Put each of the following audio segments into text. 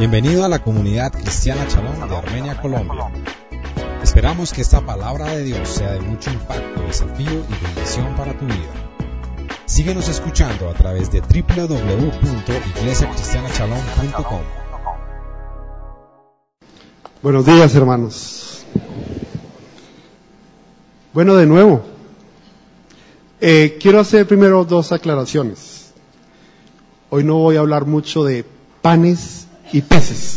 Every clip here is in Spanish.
Bienvenido a la comunidad cristiana Shalom de Armenia, Colombia. Esperamos que esta palabra de Dios sea de mucho impacto, desafío y bendición para tu vida. Síguenos escuchando a través de www.iglesiacristianashalom.com. Buenos días, hermanos. Bueno, de nuevo, quiero hacer primero dos aclaraciones. Hoy no voy a hablar mucho de panes y peces,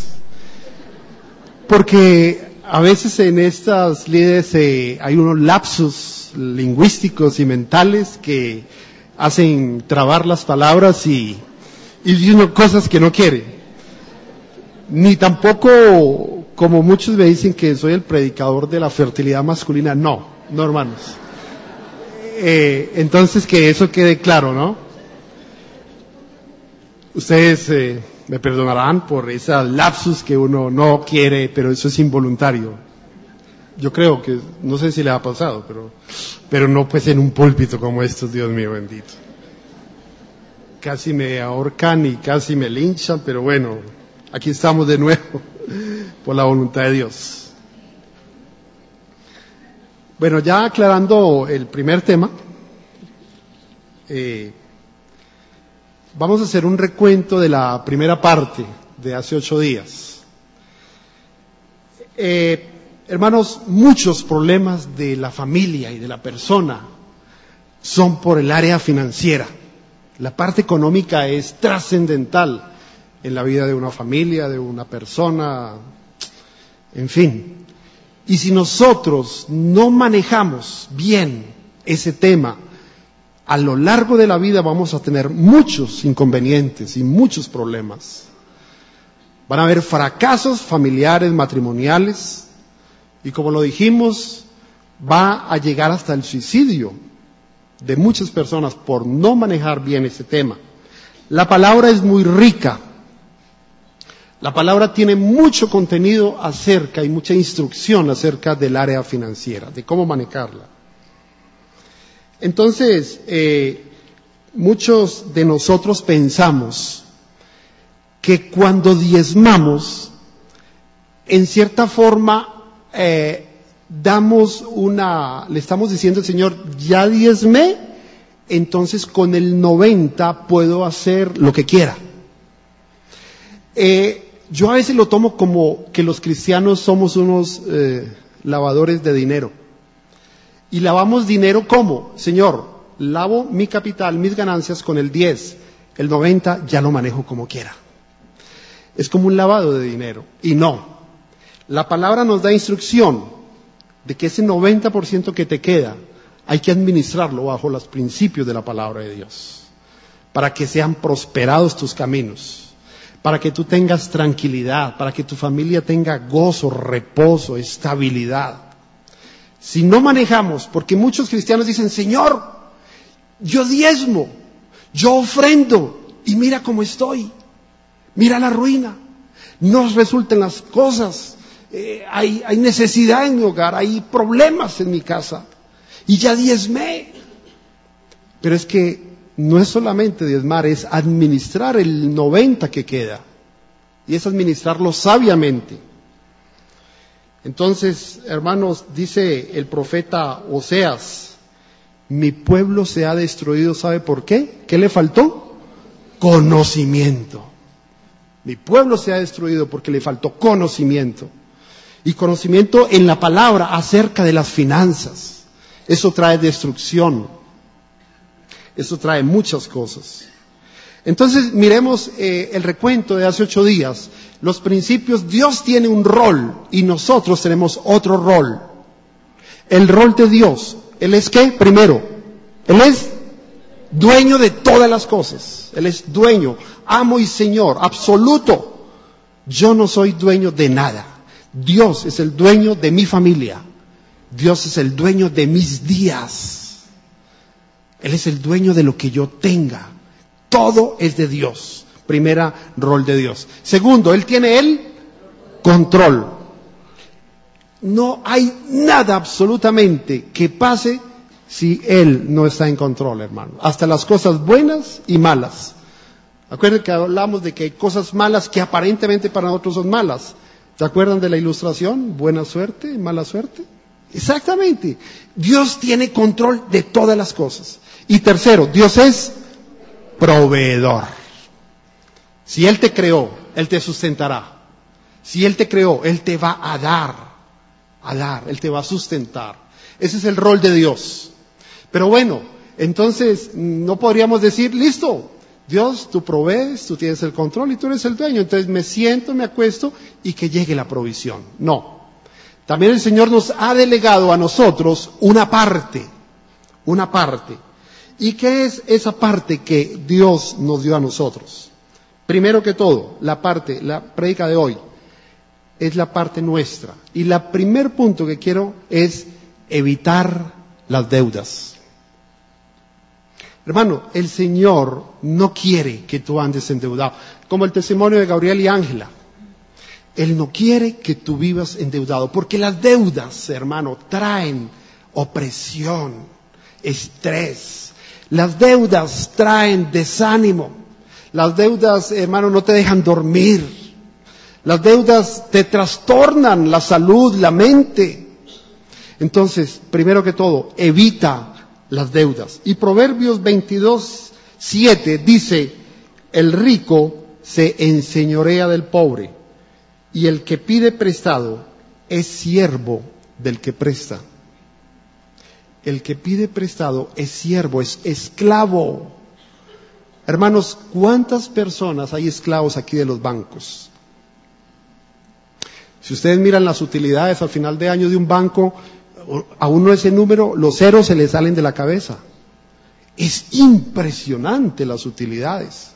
porque a veces en estas líderes hay unos lapsus lingüísticos y mentales que hacen trabar las palabras y dicen cosas que no quiere. Ni tampoco, como muchos me dicen, que soy el predicador de la fertilidad masculina. No, hermanos. Entonces, que eso quede claro, ¿no? Ustedes me perdonarán por esa lapsus que uno no quiere, pero eso es involuntario. Yo creo que, no sé si le ha pasado, pero no pues en un púlpito como estos, Dios mío bendito. Casi me ahorcan y casi me linchan, pero bueno, aquí estamos de nuevo, por la voluntad de Dios. Bueno, ya aclarando el primer tema, vamos a hacer un recuento de la primera parte de hace 8 días. Hermanos, muchos problemas de la familia y de la persona son por el área financiera. La parte económica es trascendental en la vida de una familia, de una persona, en fin. Y si nosotros no manejamos bien ese tema, a lo largo de la vida vamos a tener muchos inconvenientes y muchos problemas. Van a haber fracasos familiares, matrimoniales, y como lo dijimos, va a llegar hasta el suicidio de muchas personas por no manejar bien ese tema. La palabra es muy rica. La palabra tiene mucho contenido acerca y mucha instrucción acerca del área financiera, de cómo manejarla. Entonces, muchos de nosotros pensamos que cuando diezmamos, en cierta forma, le estamos diciendo al Señor, ya diezmé, entonces con el 90 puedo hacer lo que quiera. Yo a veces lo tomo como que los cristianos somos unos lavadores de dinero. Y lavamos dinero ¿cómo? Señor, lavo mi capital, mis ganancias con el 10, el 90 ya lo manejo como quiera. Es como un lavado de dinero. Y no, la palabra nos da instrucción de que ese 90% que te queda, hay que administrarlo bajo los principios de la palabra de Dios, para que sean prosperados tus caminos, para que tú tengas tranquilidad, para que tu familia tenga gozo, reposo, estabilidad. Si no manejamos, porque muchos cristianos dicen, Señor, yo diezmo, yo ofrendo, y mira cómo estoy, mira la ruina, no resultan las cosas, hay necesidad en mi hogar, hay problemas en mi casa, y ya diezmé. Pero es que no es solamente diezmar, es administrar el 90 que queda, y es administrarlo sabiamente. Entonces, hermanos, dice el profeta Oseas, mi pueblo se ha destruido, ¿sabe por qué? ¿Qué le faltó? Conocimiento. Mi pueblo se ha destruido porque le faltó conocimiento. Y conocimiento en la palabra acerca de las finanzas. Eso trae destrucción. Eso trae muchas cosas. Entonces, miremos el recuento de hace 8 días. Los principios, Dios tiene un rol y nosotros tenemos otro rol. El rol de Dios, ¿Él es qué? Primero, Él es dueño de todas las cosas. Él es dueño, amo y Señor, absoluto. Yo no soy dueño de nada. Dios es el dueño de mi familia. Dios es el dueño de mis días. Él es el dueño de lo que yo tenga. Todo es de Dios. Primera, rol de Dios. Segundo, Él tiene el control. No hay nada absolutamente que pase si Él no está en control, hermano. Hasta las cosas buenas y malas. Acuérdense que hablamos de que hay cosas malas que aparentemente para nosotros son malas. ¿Se acuerdan de la ilustración? Buena suerte, mala suerte. Exactamente. Dios tiene control de todas las cosas. Y tercero, Dios es proveedor. Si Él te creó, Él te sustentará. Si Él te creó, Él te va a dar, Él te va a sustentar. Ese es el rol de Dios. Pero bueno, entonces no podríamos decir, listo, Dios, tú provees, tú tienes el control y tú eres el dueño. Entonces me siento, me acuesto y que llegue la provisión. No. También el Señor nos ha delegado a nosotros una parte. ¿Y qué es esa parte que Dios nos dio a nosotros? Primero que todo, la prédica de hoy, es la parte nuestra. Y el primer punto que quiero es evitar las deudas. Hermano, el Señor no quiere que tú andes endeudado. Como el testimonio de Gabriel y Ángela. Él no quiere que tú vivas endeudado. Porque las deudas, hermano, traen opresión, estrés. Las deudas traen desánimo. Las deudas, hermano, no te dejan dormir. Las deudas te trastornan la salud, la mente. Entonces, primero que todo, evita las deudas. Y Proverbios 22:7 dice, el rico se enseñorea del pobre, y el que pide prestado es siervo del que presta. El que pide prestado es siervo, es esclavo. Hermanos, ¿cuántas personas hay esclavos aquí de los bancos? Si ustedes miran las utilidades al final de año de un banco, a uno ese número, los ceros se le salen de la cabeza. Es impresionante las utilidades.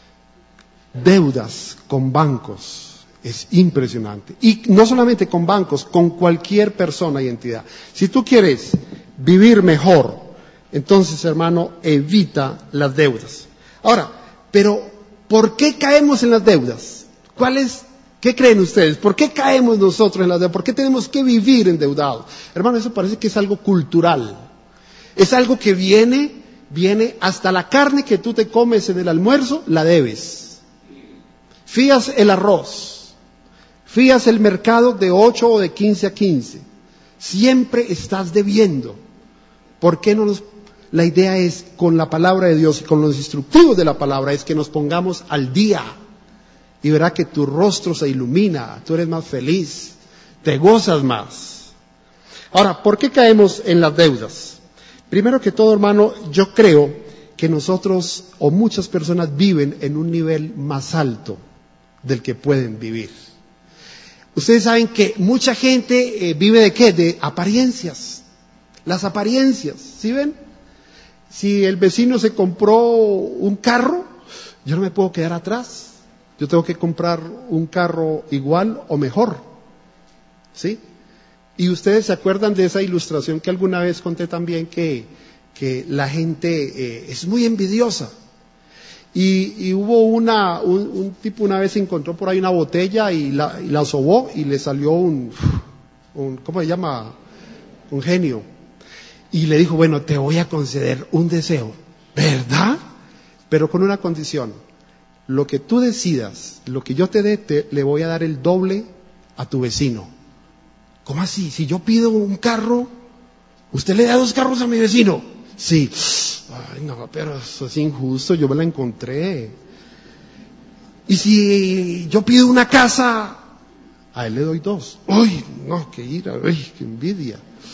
Deudas con bancos, es impresionante. Y no solamente con bancos, con cualquier persona y entidad. Si tú quieres vivir mejor, entonces, hermano, evita las deudas. Ahora, pero ¿por qué caemos en las deudas? ¿Qué creen ustedes? ¿Por qué caemos nosotros en las deudas? ¿Por qué tenemos que vivir endeudados? Hermano, eso parece que es algo cultural. Es algo que viene hasta la carne que tú te comes en el almuerzo, la debes. Fías el arroz, fías el mercado de 8 o de 15 a 15. Siempre estás debiendo. ¿Por qué no nos...? La idea es, con la palabra de Dios y con los instructivos de la palabra, es que nos pongamos al día. Y verá que tu rostro se ilumina, tú eres más feliz, te gozas más. Ahora, ¿por qué caemos en las deudas? Primero que todo, hermano, yo creo que nosotros o muchas personas viven en un nivel más alto del que pueden vivir. Ustedes saben que mucha gente vive ¿de qué? De apariencias. Las apariencias, ¿sí ven? Si el vecino se compró un carro, yo no me puedo quedar atrás. Yo tengo que comprar un carro igual o mejor. ¿Sí? Y ustedes se acuerdan de esa ilustración que alguna vez conté también, que la gente es muy envidiosa. Y hubo un tipo una vez se encontró por ahí una botella y la sobó y le salió un ¿cómo se llama? Un genio. Y le dijo, bueno, te voy a conceder un deseo, ¿verdad? Pero con una condición. Lo que tú decidas, lo que yo te dé, le voy a dar el doble a tu vecino. ¿Cómo así? Si yo pido un carro, ¿usted le da 2 carros a mi vecino? Sí. Ay, no, pero eso es injusto, yo me la encontré. Y si yo pido una casa, a él le doy 2. Uy, no, qué ira, uy, qué envidia.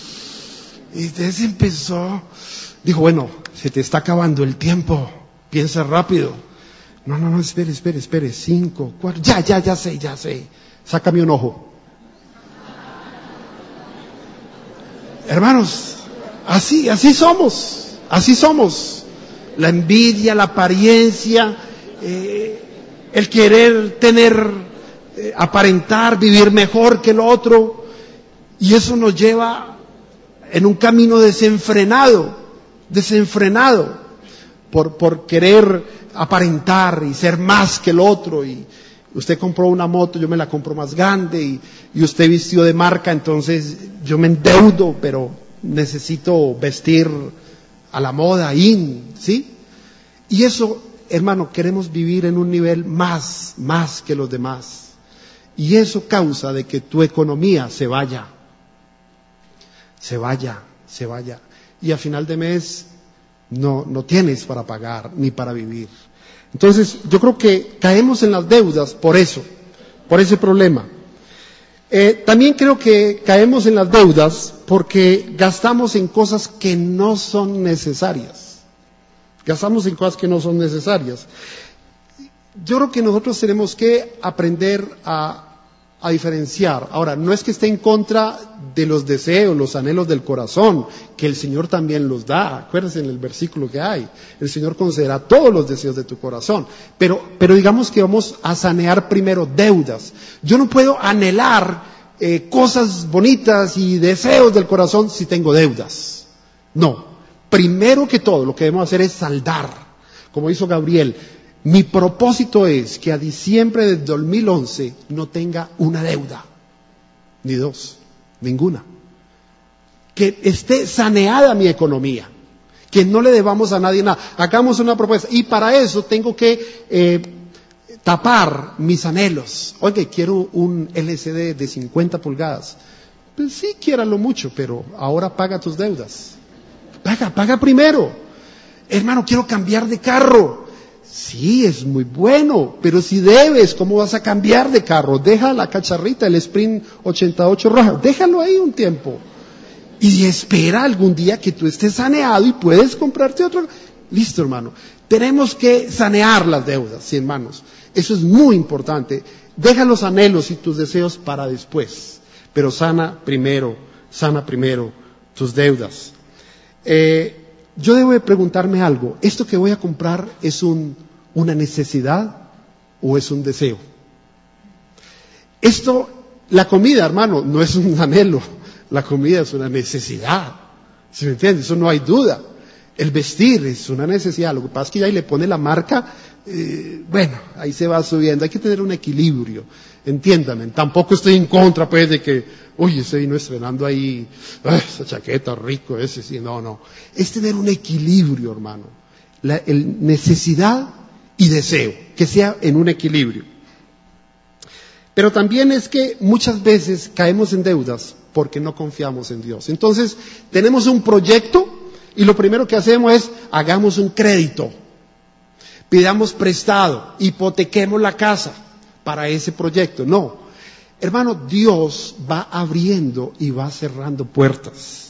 Y entonces empezó, dijo, bueno, se te está acabando el tiempo, piensa rápido. No, espere, 5, 4, ya sé, sácame un ojo. Hermanos, así somos. La envidia, la apariencia, el querer tener, aparentar, vivir mejor que el otro, y eso nos lleva en un camino desenfrenado, por querer aparentar y ser más que el otro. Y usted compró una moto, yo me la compro más grande, y usted vistió de marca, entonces yo me endeudo, pero necesito vestir a la moda, ¿sí? Y eso hermano, queremos vivir en un nivel más que los demás. Y eso causa de que tu economía se vaya. Y a final de mes no tienes para pagar ni para vivir. Entonces, yo creo que caemos en las deudas por eso, por ese problema. También creo que caemos en las deudas porque gastamos en cosas que no son necesarias. Yo creo que nosotros tenemos que aprender a diferenciar. Ahora, no es que esté en contra de los deseos, los anhelos del corazón, que el Señor también los da. Acuérdense en el versículo que hay. El Señor concederá todos los deseos de tu corazón. Pero digamos que vamos a sanear primero deudas. Yo no puedo anhelar cosas bonitas y deseos del corazón si tengo deudas. No. Primero que todo, lo que debemos hacer es saldar. Como hizo Gabriel. Mi propósito es que a diciembre del 2011 no tenga una deuda, ni dos, ninguna. Que esté saneada mi economía, que no le debamos a nadie nada. Hagamos una propuesta y para eso tengo que tapar mis anhelos. Oye, quiero un LCD de 50 pulgadas. Pues sí, quiéralo mucho, pero ahora paga tus deudas. Paga primero. Hermano, quiero cambiar de carro. Sí, es muy bueno, pero si debes, ¿cómo vas a cambiar de carro? Deja la cacharrita, el Sprint 88 roja, déjalo ahí un tiempo. Y espera algún día que tú estés saneado y puedes comprarte otro. Listo, hermano. Tenemos que sanear las deudas, sí, hermanos. Eso es muy importante. Deja los anhelos y tus deseos para después, pero sana primero tus deudas. Yo debo de preguntarme algo. ¿Esto que voy a comprar es una necesidad o es un deseo? La comida, hermano, no es un anhelo. La comida es una necesidad. ¿Se me entiende? Eso no hay duda. El vestir es una necesidad. Lo que pasa es que ya ahí le pone la marca, bueno, ahí se va subiendo. Hay que tener un equilibrio. Entiéndame. Tampoco estoy en contra, pues, de que, oye, ese vino estrenando ahí, esa chaqueta, rico ese, sí. No. Es tener un equilibrio, hermano. Necesidad y deseo. Que sea en un equilibrio. Pero también es que muchas veces caemos en deudas porque no confiamos en Dios. Entonces, tenemos un proyecto y lo primero que hacemos es, hagamos un crédito. Pidamos prestado, hipotequemos la casa para ese proyecto. No, hermano, Dios va abriendo y va cerrando puertas.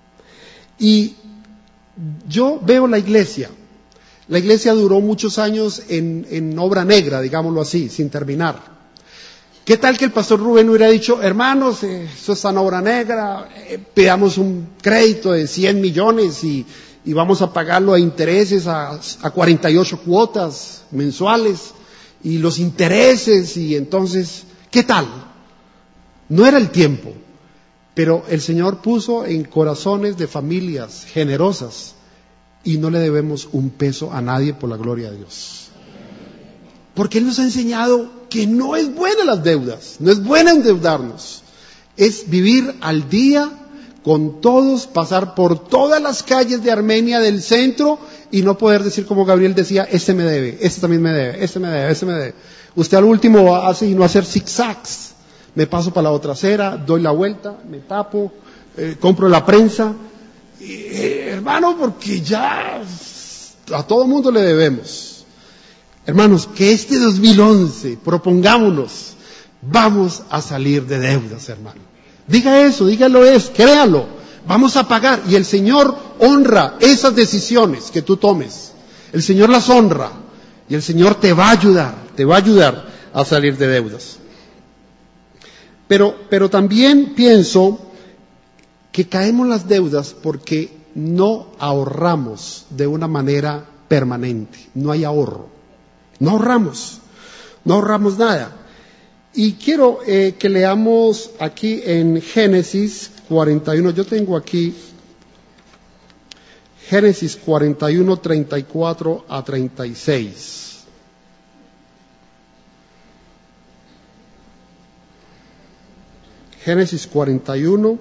Y yo veo la iglesia duró muchos años en obra negra, digámoslo así, sin terminar. ¿Qué tal que el pastor Rubén hubiera dicho, hermanos, eso está en obra negra, pidamos un crédito de 100 millones y vamos a pagarlo a intereses a 48 cuotas mensuales y los intereses y entonces, ¿qué tal? No era el tiempo, pero el Señor puso en corazones de familias generosas y no le debemos un peso a nadie por la gloria de Dios. Porque Él nos ha enseñado que no es buena las deudas, no es buena endeudarnos. Es vivir al día con todos, pasar por todas las calles de Armenia, del centro, y no poder decir como Gabriel decía, este me debe, este también me debe, este me debe, este me debe. Usted al último hace y no hacer zigzags. Me paso para la otra acera, doy la vuelta, me tapo, compro la prensa. Hermano, porque ya a todo mundo le debemos. Hermanos, que este 2011 propongámonos, vamos a salir de deudas, hermano. Diga eso, dígalo créalo. Vamos a pagar y el Señor honra esas decisiones que tú tomes. El Señor las honra y el Señor te va a ayudar a salir de deudas. Pero también pienso que caemos en las deudas porque no ahorramos de una manera permanente. No hay ahorro. No ahorramos nada. Y quiero que leamos aquí en Génesis 41, yo tengo aquí Génesis 41, 34 a 36. Génesis 41,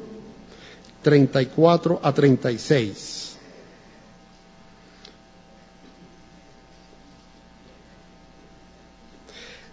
34 a 36.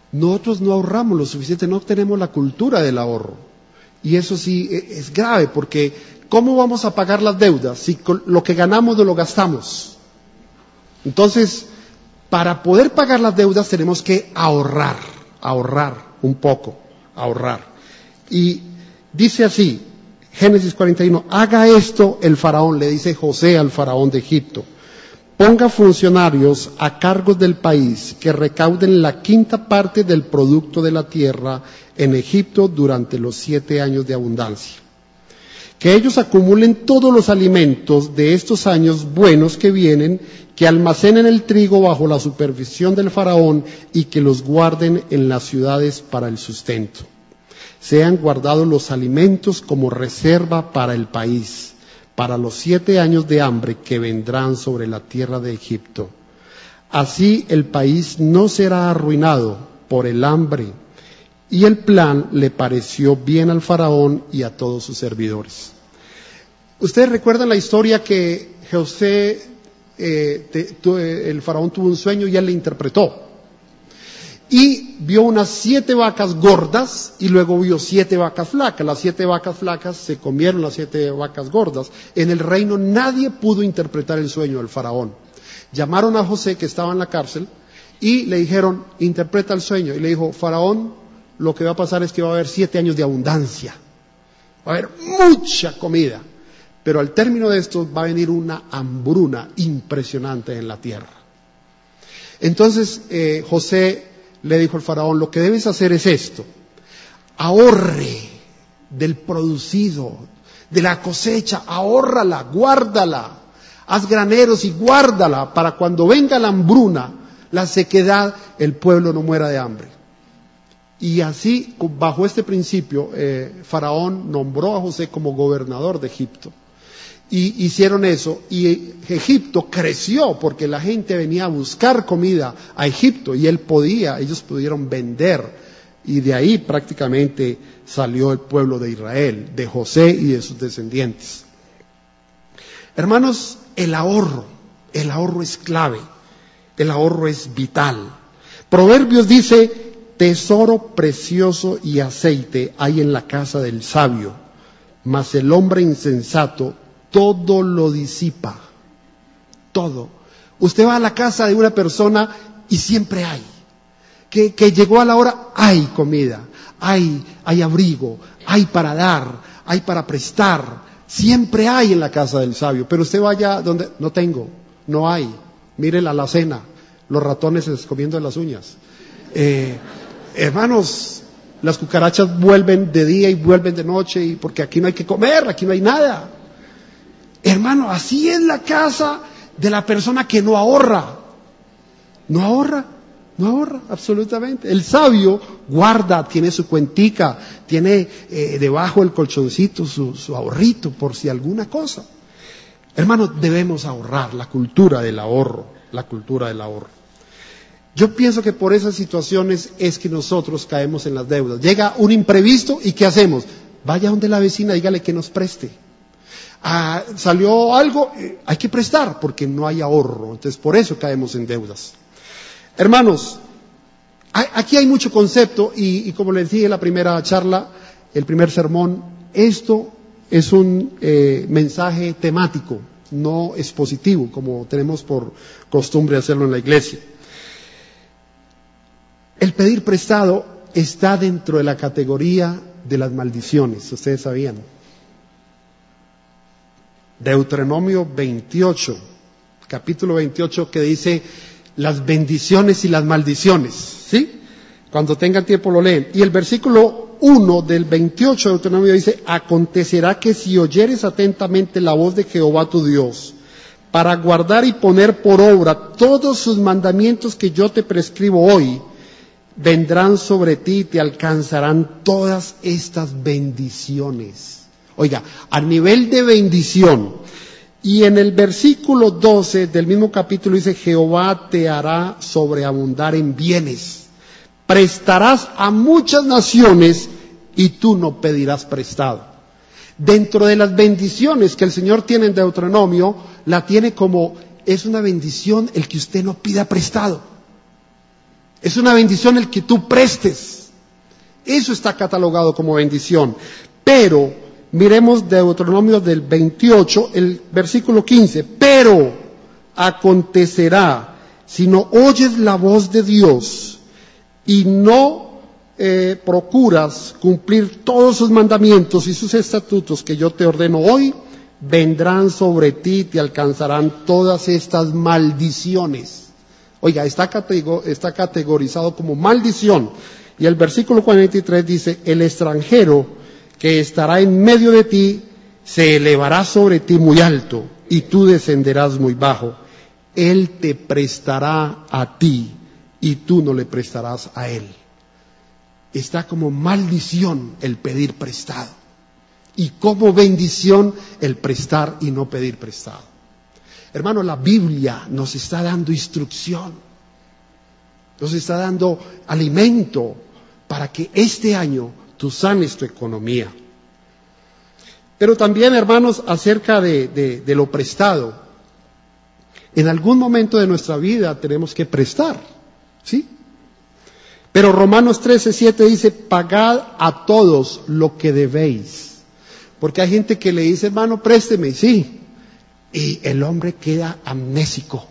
nosotros no ahorramos lo suficiente, no tenemos la cultura del ahorro. Y eso sí es grave, porque ¿cómo vamos a pagar las deudas si lo que ganamos no lo gastamos? Entonces, para poder pagar las deudas tenemos que ahorrar un poco, ahorrar. Y dice así, Génesis 41, haga esto el faraón, le dice José al faraón de Egipto. Ponga funcionarios a cargo del país que recauden la 1/5 del producto de la tierra en Egipto durante los 7 años de abundancia. Que ellos acumulen todos los alimentos de estos años buenos que vienen, que almacenen el trigo bajo la supervisión del faraón y que los guarden en las ciudades para el sustento. Sean guardados los alimentos como reserva para el país, para los 7 años de hambre que vendrán sobre la tierra de Egipto. Así el país no será arruinado por el hambre. Y el plan le pareció bien al faraón y a todos sus servidores. Ustedes recuerdan la historia que José, el faraón tuvo un sueño y él le interpretó. Y vio unas 7 vacas gordas y luego vio 7 vacas flacas. Las 7 vacas flacas se comieron las 7 vacas gordas. En el reino nadie pudo interpretar el sueño del faraón. Llamaron a José, que estaba en la cárcel, y le dijeron, interpreta el sueño. Y le dijo, faraón, lo que va a pasar es que va a haber 7 años de abundancia. Va a haber mucha comida. Pero al término de esto va a venir una hambruna impresionante en la tierra. Entonces José le dijo al faraón, lo que debes hacer es esto. Ahorre del producido, de la cosecha, ahórrala, guárdala. Haz graneros y guárdala para cuando venga la hambruna, la sequedad, el pueblo no muera de hambre. Y así, bajo este principio, Faraón nombró a José como gobernador de Egipto. Y hicieron eso, y Egipto creció porque la gente venía a buscar comida a Egipto y ellos pudieron vender. Y de ahí prácticamente salió el pueblo de Israel, de José y de sus descendientes. Hermanos, el ahorro es clave, el ahorro es vital. Proverbios dice, tesoro precioso y aceite hay en la casa del sabio, mas el hombre insensato todo lo disipa. Todo. Usted va a la casa de una persona y siempre hay. Que llegó a la hora, hay comida, hay abrigo, hay para dar, hay para prestar. Siempre hay en la casa del sabio. Pero usted vaya donde, no tengo, no hay. Mire la alacena, los ratones se les comiendo las uñas. Hermanos, las cucarachas vuelven de día y vuelven de noche, y porque aquí no hay que comer, aquí no hay nada. Hermano, así es la casa de la persona que no ahorra. No ahorra absolutamente. El sabio guarda, tiene su cuentica, tiene debajo el colchoncito su ahorrito por si alguna cosa. Hermano, debemos ahorrar, la cultura del ahorro. Yo pienso que por esas situaciones es que nosotros caemos en las deudas. Llega un imprevisto y ¿qué hacemos? Vaya donde la vecina, dígale que nos preste. Salió algo, hay que prestar porque no hay ahorro. Entonces por eso caemos en deudas. Hermanos, aquí hay mucho concepto y como les dije en la primera charla, el primer sermón, esto es un mensaje temático, no expositivo, como tenemos por costumbre hacerlo en la iglesia. El pedir prestado está dentro de la categoría de las maldiciones, ustedes sabían. Deuteronomio 28, capítulo 28, que dice las bendiciones y las maldiciones, ¿sí? Cuando tengan tiempo lo leen. Y el versículo 1 del 28 de Deuteronomio dice, acontecerá que si oyeres atentamente la voz de Jehová tu Dios, para guardar y poner por obra todos sus mandamientos que yo te prescribo hoy, vendrán sobre ti y te alcanzarán todas estas bendiciones. Oiga, a nivel de bendición. Y en el versículo 12 del mismo capítulo dice, Jehová te hará sobreabundar en bienes. Prestarás a muchas naciones y tú no pedirás prestado. Dentro de las bendiciones que el Señor tiene en Deuteronomio, la tiene como, es una bendición el que usted no pida prestado. Es una bendición el que tú prestes. Eso está catalogado como bendición. Pero, miremos Deuteronomio del 28, el versículo 15. Pero acontecerá, si no oyes la voz de Dios y no procuras cumplir todos sus mandamientos y sus estatutos que yo te ordeno hoy, vendrán sobre ti y te alcanzarán todas estas maldiciones. Oiga, está categorizado como maldición. Y el versículo 43 dice, el extranjero que estará en medio de ti se elevará sobre ti muy alto y tú descenderás muy bajo. Él te prestará a ti y tú no le prestarás a él. Está como maldición el pedir prestado y como bendición el prestar y no pedir prestado. Hermano, la Biblia nos está dando instrucción, nos está dando alimento para que este año tú sanes tu economía. Pero también, hermanos, acerca de lo prestado, en algún momento de nuestra vida tenemos que prestar, ¿sí? Pero Romanos 13:7 dice, pagad a todos lo que debéis. Porque hay gente que le dice, hermano, présteme, sí. Y el hombre queda amnésico.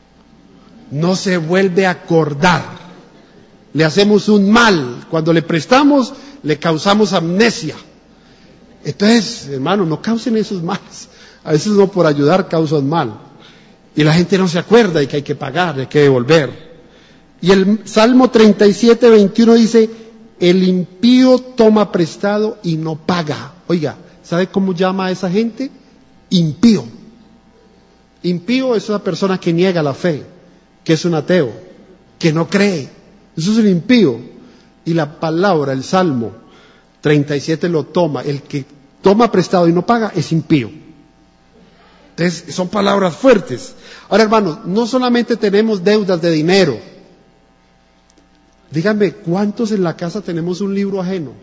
No se vuelve a acordar. Le hacemos un mal. Cuando le prestamos, le causamos amnesia. Entonces, hermano, no causen esos males. A veces no por ayudar causan mal. Y la gente no se acuerda y que hay que pagar, hay que devolver. Y el Salmo 37:21 dice, el impío toma prestado y no paga. Oiga, ¿sabe cómo llama a esa gente? Impío. Impío es una persona que niega la fe, que es un ateo, que no cree. Eso es un impío. Y la palabra, el Salmo 37 lo toma. El que toma prestado y no paga es impío. Entonces, son palabras fuertes. Ahora, hermanos, no solamente tenemos deudas de dinero. Díganme, ¿cuántos en la casa tenemos un libro ajeno?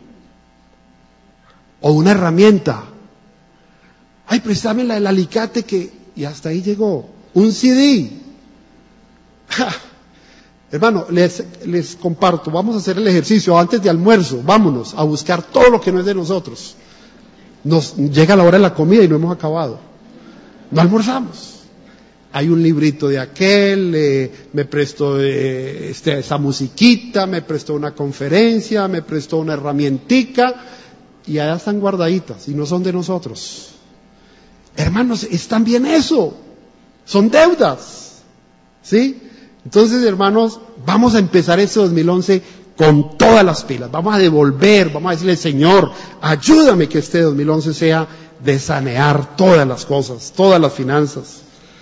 O una herramienta. Ay, préstame el alicate que... Y hasta ahí llegó. Un CD. ¡Ja! Hermano, les comparto. Vamos a hacer el ejercicio antes de almuerzo. Vámonos a buscar todo lo que no es de nosotros. Nos llega la hora de la comida y no hemos acabado. No almorzamos. Hay un librito de aquel, me prestó esa musiquita, me prestó una conferencia, me prestó una herramientica, y allá están guardaditas y no son de nosotros. Hermanos, es también eso, son deudas, ¿sí? Entonces, hermanos, vamos a empezar este 2011 con todas las pilas, vamos a devolver, vamos a decirle, Señor, ayúdame que este 2011 sea de sanear todas las cosas, todas las finanzas.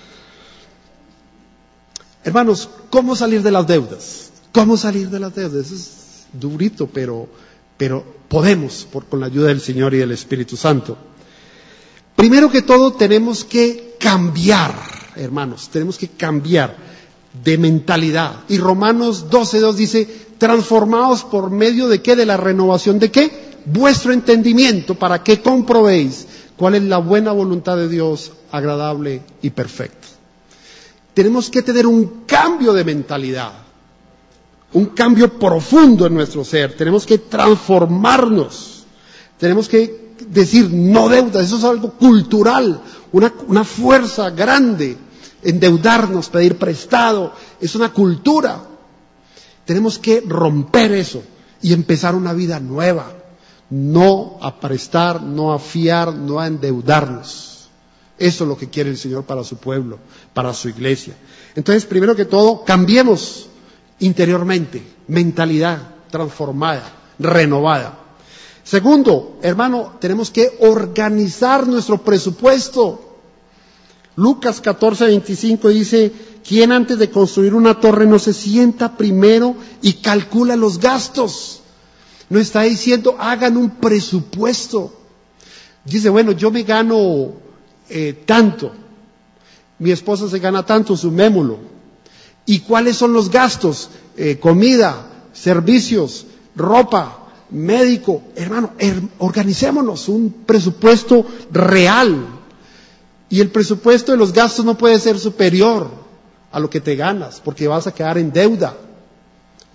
Hermanos, ¿cómo salir de las deudas? ¿Cómo salir de las deudas? Es durito, pero podemos con la ayuda del Señor y del Espíritu Santo. Primero que todo tenemos que cambiar, hermanos, tenemos que cambiar de mentalidad. Y Romanos 12:2 dice, transformaos por medio de ¿qué? De la renovación de ¿qué? Vuestro entendimiento, para que comprobéis cuál es la buena voluntad de Dios, agradable y perfecta. Tenemos que tener un cambio de mentalidad, un cambio profundo en nuestro ser. Tenemos que transformarnos, tenemos que decir no deuda. Eso es algo cultural, una fuerza grande. Endeudarnos, pedir prestado, es una cultura. Tenemos que romper eso y empezar una vida nueva, no a prestar, no a fiar, no a endeudarnos. Eso es lo que quiere el Señor para su pueblo, para su iglesia. Entonces, primero que todo, cambiemos interiormente, mentalidad transformada, renovada. Segundo, hermano, tenemos que organizar nuestro presupuesto. Lucas 14:25 dice, ¿quién antes de construir una torre no se sienta primero y calcula los gastos? No está diciendo, hagan un presupuesto. Dice, bueno, yo me gano tanto, mi esposa se gana tanto, sumémoslo. ¿Y cuáles son los gastos? Comida, servicios, ropa, médico. Hermano, organicémonos un presupuesto real. Y el presupuesto de los gastos no puede ser superior a lo que te ganas, porque vas a quedar en deuda.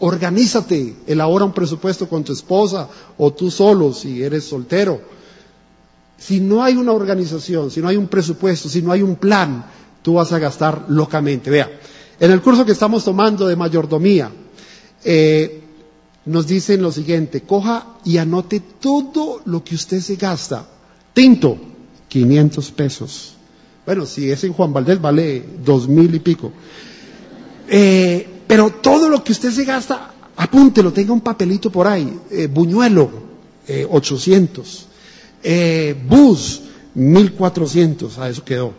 Organízate, elabora un presupuesto con tu esposa o tú solo si eres soltero. Si no hay una organización, si no hay un presupuesto, si no hay un plan, tú vas a gastar locamente. Vea, en el curso que estamos tomando de mayordomía, nos dicen lo siguiente: coja y anote todo lo que usted se gasta. Tinto, 500 pesos. Bueno, si es en Juan Valdés vale 2,000 y pico. Pero todo lo que usted se gasta, apúntelo, tenga un papelito por ahí. Buñuelo, 800. Bus, 1,400. A eso quedó.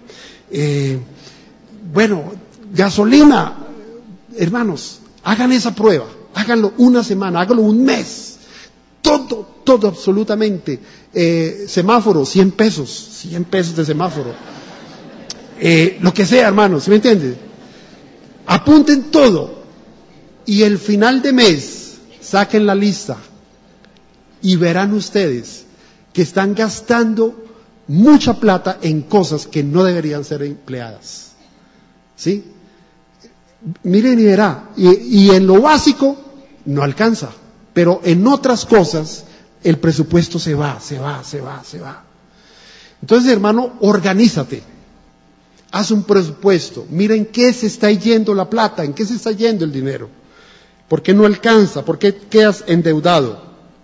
Bueno, gasolina. Hermanos, hagan esa prueba. Háganlo una semana, háganlo un mes. Todo absolutamente. Semáforo, 100 pesos. 100 pesos de semáforo. Lo que sea, hermanos, ¿sí me entienden? Apunten todo. Y el final de mes, saquen la lista. Y verán ustedes que están gastando mucha plata en cosas que no deberían ser empleadas. ¿Sí? Miren y verá. Y en lo básico no alcanza. Pero en otras cosas el presupuesto se va. Entonces, hermano, organízate. Haz un presupuesto. Mira en qué se está yendo la plata, en qué se está yendo el dinero. ¿Por qué no alcanza? ¿Por qué quedas endeudado?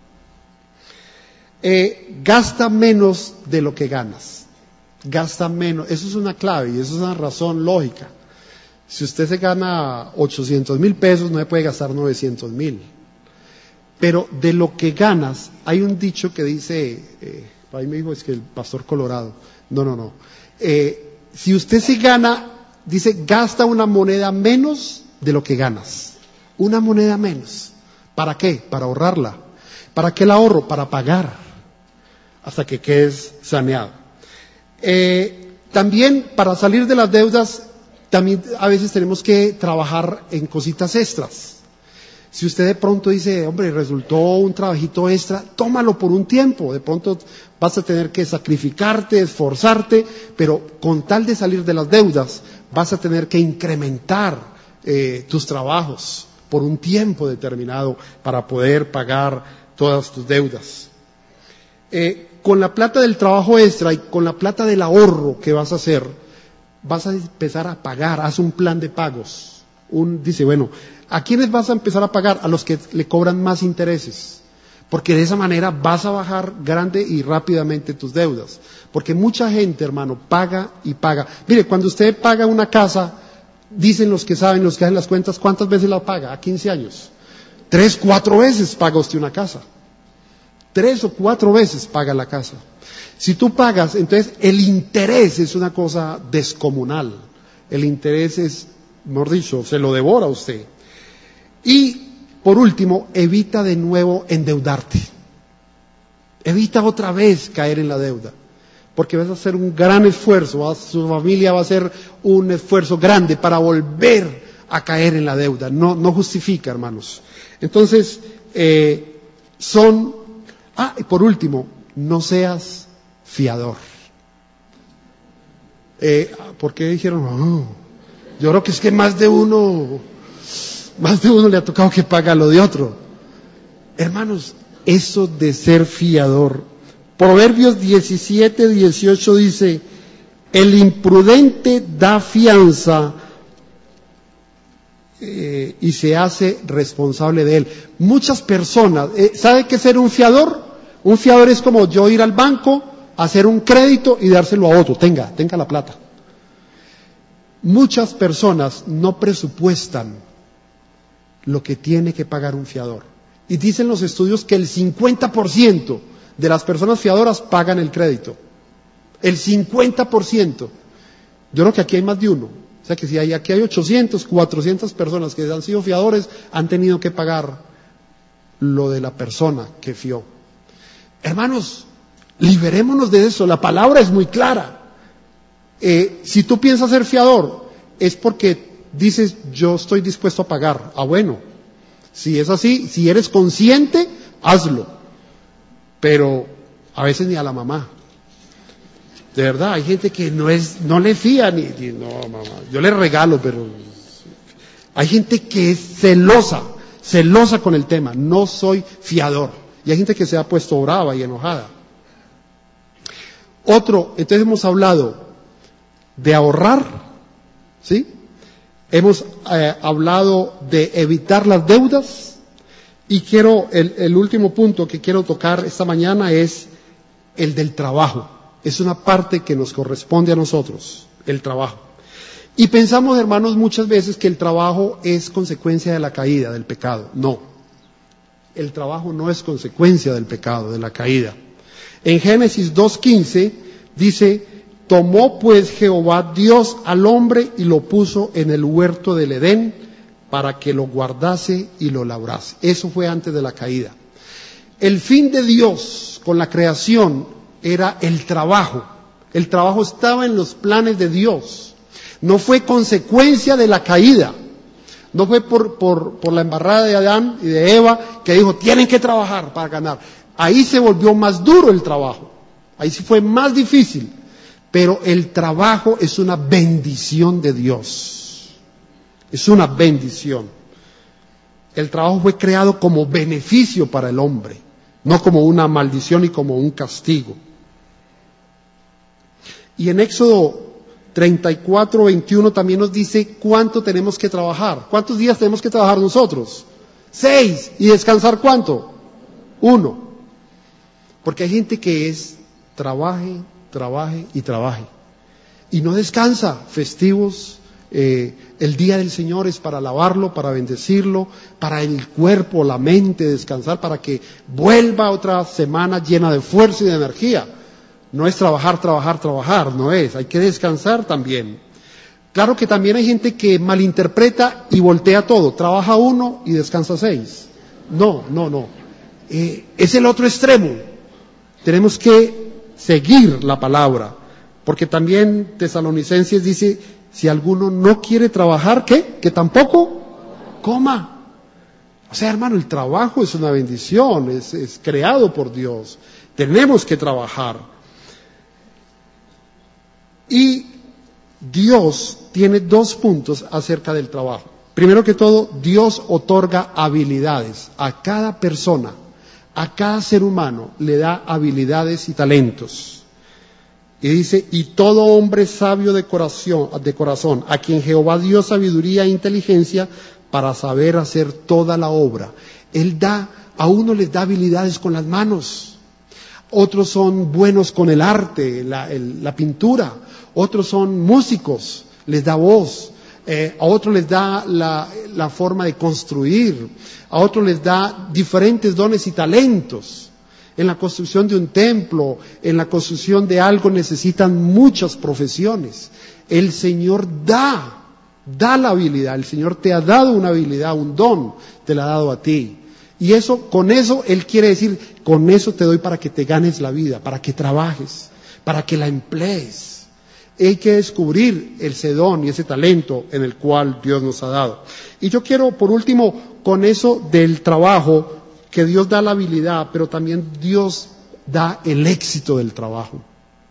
Gasta menos de lo que ganas. Gasta menos. Eso es una clave y eso es una razón lógica. Si usted se gana 800,000 pesos, no se puede gastar 900,000. Pero de lo que ganas, hay un dicho que dice, ahí me dijo, es que el pastor Colorado. No. Si usted se gana, dice, gasta una moneda menos de lo que ganas. Una moneda menos. ¿Para qué? Para ahorrarla. ¿Para qué la ahorro? Para pagar. Hasta que quedes saneado. También para salir de las deudas, también a veces tenemos que trabajar en cositas extras. Si usted de pronto dice, hombre, resultó un trabajito extra, tómalo por un tiempo. De pronto vas a tener que sacrificarte, esforzarte, pero con tal de salir de las deudas, vas a tener que incrementar tus trabajos por un tiempo determinado para poder pagar todas tus deudas. Con la plata del trabajo extra y con la plata del ahorro que vas a hacer, vas a empezar a pagar. Haz un plan de pagos. Dice, bueno, ¿a quiénes vas a empezar a pagar? A los que le cobran más intereses. Porque de esa manera vas a bajar grande y rápidamente tus deudas. Porque mucha gente, hermano, paga y paga. Mire, cuando usted paga una casa, dicen los que saben, los que hacen las cuentas, ¿cuántas veces la paga? A 15 años. 3, 4 veces paga usted una casa. 3 o 4 veces paga la casa. Si tú pagas, entonces el interés es una cosa descomunal. El interés es, mejor dicho, se lo devora a usted. Y, por último, evita de nuevo endeudarte. Evita otra vez caer en la deuda. Porque vas a hacer un gran esfuerzo, su familia va a hacer un esfuerzo grande para volver a caer en la deuda. No justifica, hermanos. Entonces, y por último, no seas fiador. ¿Por qué dijeron? No, yo creo que es que más de uno le ha tocado que paga lo de otro. Hermanos, eso de ser fiador. Proverbios 17:18 dice, el imprudente da fianza y se hace responsable de él. Muchas personas, ¿sabe qué es ser un fiador? Un fiador es como yo ir al banco, hacer un crédito y dárselo a otro. Tenga la plata. Muchas personas no presupuestan lo que tiene que pagar un fiador. Y dicen los estudios que el 50% de las personas fiadoras pagan el crédito. El 50%. Yo creo que aquí hay más de uno. O sea que si aquí hay 800, 400 personas que han sido fiadores, han tenido que pagar lo de la persona que fió. Hermanos, liberémonos de eso. La palabra es muy clara. Si tú piensas ser fiador, es porque dices, yo estoy dispuesto a pagar. Bueno, si es así, si eres consciente, hazlo. Pero a veces ni a la mamá. De verdad, hay gente que no le fía no, mamá, yo le regalo, pero hay gente que es celosa celosa con el tema, no soy fiador. Y hay gente que se ha puesto brava y enojada. Entonces hemos hablado de ahorrar, ¿sí? Hemos hablado de evitar las deudas, y el último punto que quiero tocar esta mañana es el del trabajo. Es una parte que nos corresponde a nosotros, el trabajo. Y pensamos, hermanos, muchas veces que el trabajo es consecuencia de la caída, del pecado. No, el trabajo no es consecuencia del pecado, de la caída. En Génesis 2:15 dice: tomó pues Jehová Dios al hombre y lo puso en el huerto del Edén para que lo guardase y lo labrase. Eso fue antes de la caída. El fin de Dios con la creación era el trabajo. El trabajo estaba en los planes de Dios. No fue consecuencia de la caída. No fue por la embarrada de Adán y de Eva que dijo, tienen que trabajar para ganar. Ahí se volvió más duro el trabajo. Ahí sí fue más difícil. Pero el trabajo es una bendición de Dios. Es una bendición. El trabajo fue creado como beneficio para el hombre, no como una maldición y como un castigo. Y en Éxodo 34:21 también nos dice cuánto tenemos que trabajar. ¿Cuántos días tenemos que trabajar nosotros? 6. ¿Y descansar cuánto? 1. Porque hay gente que trabaje y trabaje. Y no descansa. Festivos, el día del Señor es para alabarlo, para bendecirlo, para el cuerpo, la mente descansar, para que vuelva otra semana llena de fuerza y de energía. No es trabajar, no es. Hay que descansar también. Claro que también hay gente que malinterpreta y voltea todo. Trabaja 1 y descansa 6. No. Es el otro extremo. Tenemos que seguir la palabra. Porque también Tesalonicenses dice, si alguno no quiere trabajar, ¿qué? Que tampoco coma. O sea, hermano, el trabajo es una bendición, es creado por Dios. Tenemos que trabajar. Y Dios tiene 2 puntos acerca del trabajo. Primero que todo, Dios otorga habilidades a cada persona, a cada ser humano le da habilidades y talentos. Y dice, y todo hombre sabio de corazón, a quien Jehová dio sabiduría e inteligencia para saber hacer toda la obra. A uno les da habilidades con las manos, otros son buenos con el arte, la pintura, otros son músicos, les da voz, a otros les da la forma de construir, a otros les da diferentes dones y talentos. En la construcción de un templo, en la construcción de algo necesitan muchas profesiones. El Señor da la habilidad, el Señor te ha dado una habilidad, un don, te la ha dado a ti. Y con eso Él quiere decir, con eso te doy para que te ganes la vida, para que trabajes, para que la emplees. Hay que descubrir ese don y ese talento en el cual Dios nos ha dado. Y yo quiero, por último, con eso del trabajo, que Dios da la habilidad, pero también Dios da el éxito del trabajo.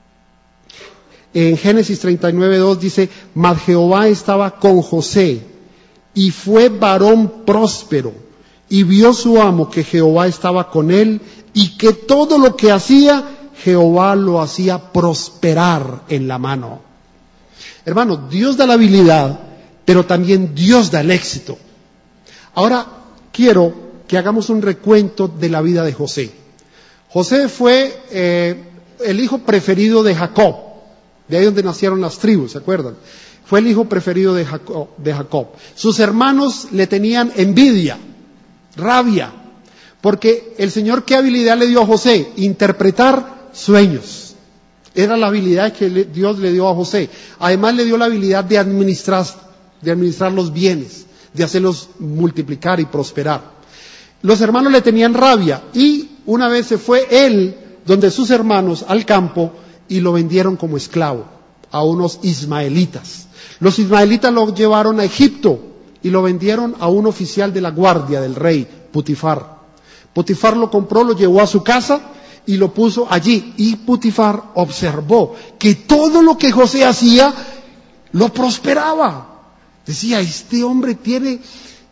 En Génesis 39:2 dice, mas Jehová estaba con José, y fue varón próspero, y vio su amo que Jehová estaba con él, y que todo lo que hacía, Jehová lo hacía prosperar en la mano. Hermano, Dios da la habilidad, pero también Dios da el éxito. Ahora quiero que hagamos un recuento de la vida de José. José fue el hijo preferido de Jacob, de ahí donde nacieron las tribus, ¿se acuerdan? Fue el hijo preferido de Jacob. Sus hermanos le tenían envidia, rabia, porque el Señor, ¿qué habilidad le dio a José? Interpretar sueños. Era la habilidad que Dios le dio a José. Además le dio la habilidad de administrar los bienes, de hacerlos multiplicar y prosperar. Los hermanos le tenían rabia y una vez se fue él donde sus hermanos al campo y lo vendieron como esclavo a unos ismaelitas. Los ismaelitas lo llevaron a Egipto y lo vendieron a un oficial de la guardia del rey, Putifar. Putifar lo compró, lo llevó a su casa y lo puso allí. Y Putifar observó que todo lo que José hacía lo prosperaba. Decía, este hombre tiene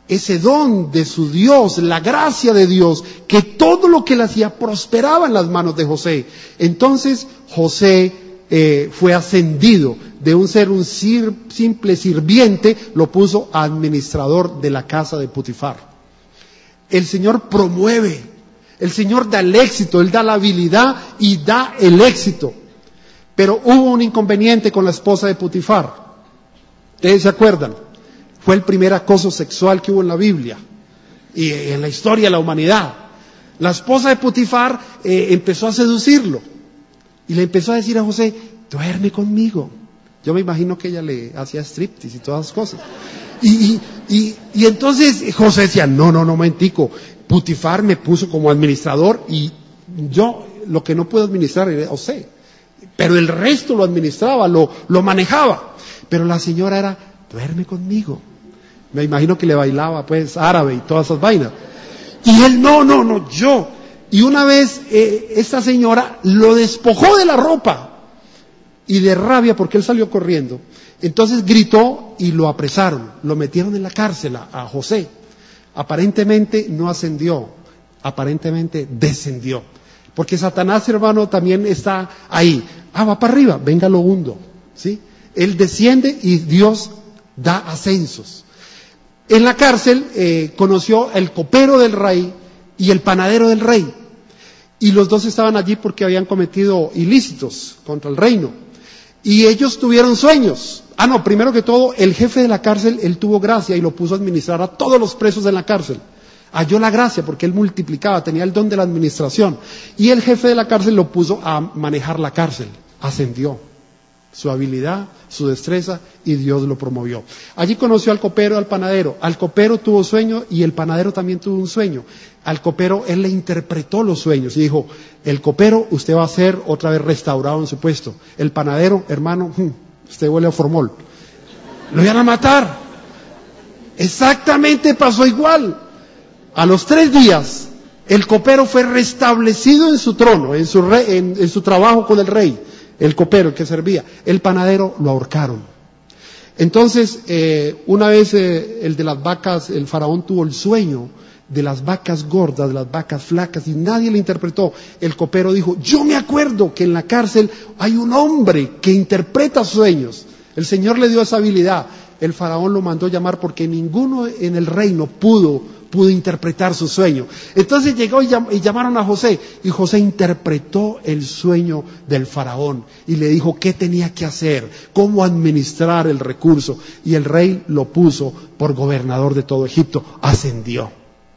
ese don de su Dios, la gracia de Dios, que todo lo que él hacía prosperaba en las manos de José. Entonces José fue ascendido de un simple sirviente, lo puso a administrador de la casa de Potifar. El Señor promueve, el Señor da el éxito, Él da la habilidad y da el éxito. Pero hubo un inconveniente con la esposa de Potifar. ¿Ustedes se acuerdan? Fue el primer acoso sexual que hubo en la Biblia y en la historia de la humanidad. La esposa de Potifar empezó a seducirlo y le empezó a decir a José: duerme conmigo. Yo me imagino que ella le hacía striptease y todas esas cosas. Y entonces José decía: no, momentico, Potifar me puso como administrador y yo lo que no puedo administrar era José, pero el resto lo administraba, lo manejaba. Pero la señora era: duerme conmigo. Me imagino que le bailaba pues árabe y todas esas vainas. Y él: no, yo. Y una vez esta señora lo despojó de la ropa y de rabia porque él salió corriendo. Entonces gritó y lo apresaron, lo metieron en la cárcel a José. Aparentemente no ascendió, aparentemente descendió. Porque Satanás, hermano, también está ahí. Va para arriba, venga, lo hundo. ¿Sí? Él desciende y Dios da ascensos. En la cárcel conoció el copero del rey y el panadero del rey. Y los dos estaban allí porque habían cometido ilícitos contra el reino. Y ellos tuvieron sueños. Primero que todo, el jefe de la cárcel, él tuvo gracia y lo puso a administrar a todos los presos de la cárcel. Halló la gracia porque él multiplicaba, tenía el don de la administración. Y el jefe de la cárcel lo puso a manejar la cárcel. Ascendió. Su habilidad, su destreza, y Dios lo promovió. Allí conoció al copero, al panadero. Al copero tuvo sueño y el panadero también tuvo un sueño. Al copero él le interpretó los sueños y dijo: el copero, usted va a ser otra vez restaurado en su puesto. El panadero, hermano, usted huele a formol. Lo iban a matar. Exactamente pasó igual. A los 3 días, el copero fue restablecido en su trono, en su trabajo con el rey. El copero, el que servía. El panadero lo ahorcaron. Entonces, una vez el de las vacas, el faraón tuvo el sueño de las vacas gordas, de las vacas flacas, y nadie le interpretó. El copero dijo: yo me acuerdo que en la cárcel hay un hombre que interpreta sueños. El Señor le dio esa habilidad. El faraón lo mandó llamar porque ninguno en el reino pudo interpretar su sueño. Entonces llegó y llamaron a José, y José interpretó el sueño del faraón y le dijo qué tenía que hacer, cómo administrar el recurso, y el rey lo puso por gobernador de todo Egipto. Ascendió.